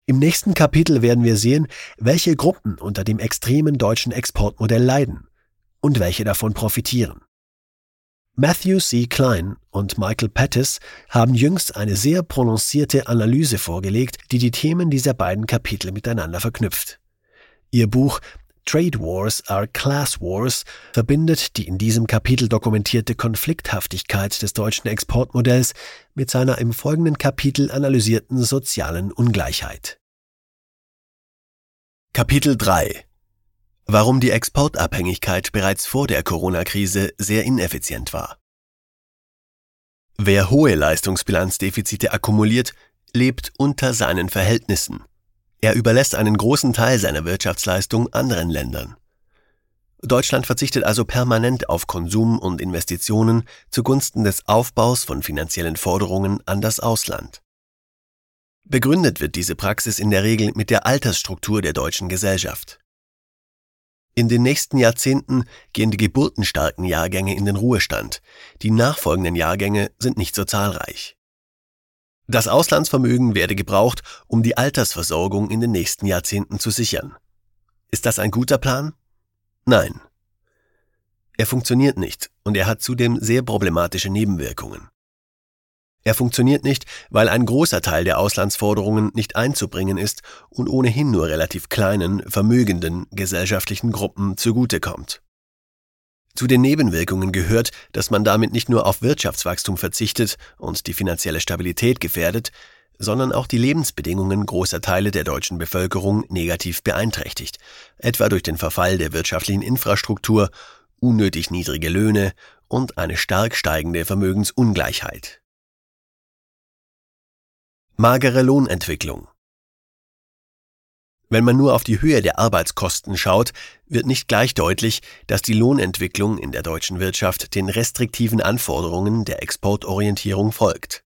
Im nächsten Kapitel werden wir sehen, welche Gruppen unter dem extremen deutschen Exportmodell leiden und welche davon profitieren. Matthew C. Klein und Michael Pettis haben jüngst eine sehr prononcierte Analyse vorgelegt, die die Themen dieser beiden Kapitel miteinander verknüpft. Ihr Buch Trade Wars are Class Wars verbindet die in diesem Kapitel dokumentierte Konflikthaftigkeit des deutschen Exportmodells mit seiner im folgenden Kapitel analysierten sozialen Ungleichheit. Kapitel 3: Warum die Exportabhängigkeit bereits vor der Corona-Krise sehr ineffizient war. Wer hohe Leistungsbilanzdefizite akkumuliert, lebt unter seinen Verhältnissen. Er überlässt einen großen Teil seiner Wirtschaftsleistung anderen Ländern. Deutschland verzichtet also permanent auf Konsum und Investitionen zugunsten des Aufbaus von finanziellen Forderungen an das Ausland. Begründet wird diese Praxis in der Regel mit der Altersstruktur der deutschen Gesellschaft. In den nächsten Jahrzehnten gehen die geburtenstarken Jahrgänge in den Ruhestand. Die nachfolgenden Jahrgänge sind nicht so zahlreich. Das Auslandsvermögen werde gebraucht, um die Altersversorgung in den nächsten Jahrzehnten zu sichern. Ist das ein guter Plan? Nein. Er funktioniert nicht und er hat zudem sehr problematische Nebenwirkungen. Er funktioniert nicht, weil ein großer Teil der Auslandsforderungen nicht einzubringen ist und ohnehin nur relativ kleinen, vermögenden gesellschaftlichen Gruppen zugutekommt. Zu den Nebenwirkungen gehört, dass man damit nicht nur auf Wirtschaftswachstum verzichtet und die finanzielle Stabilität gefährdet, sondern auch die Lebensbedingungen großer Teile der deutschen Bevölkerung negativ beeinträchtigt, etwa durch den Verfall der wirtschaftlichen Infrastruktur, unnötig niedrige Löhne und eine stark steigende Vermögensungleichheit. Magere Lohnentwicklung. Wenn man nur auf die Höhe der Arbeitskosten schaut, wird nicht gleich deutlich, dass die Lohnentwicklung in der deutschen Wirtschaft den restriktiven Anforderungen der Exportorientierung folgt.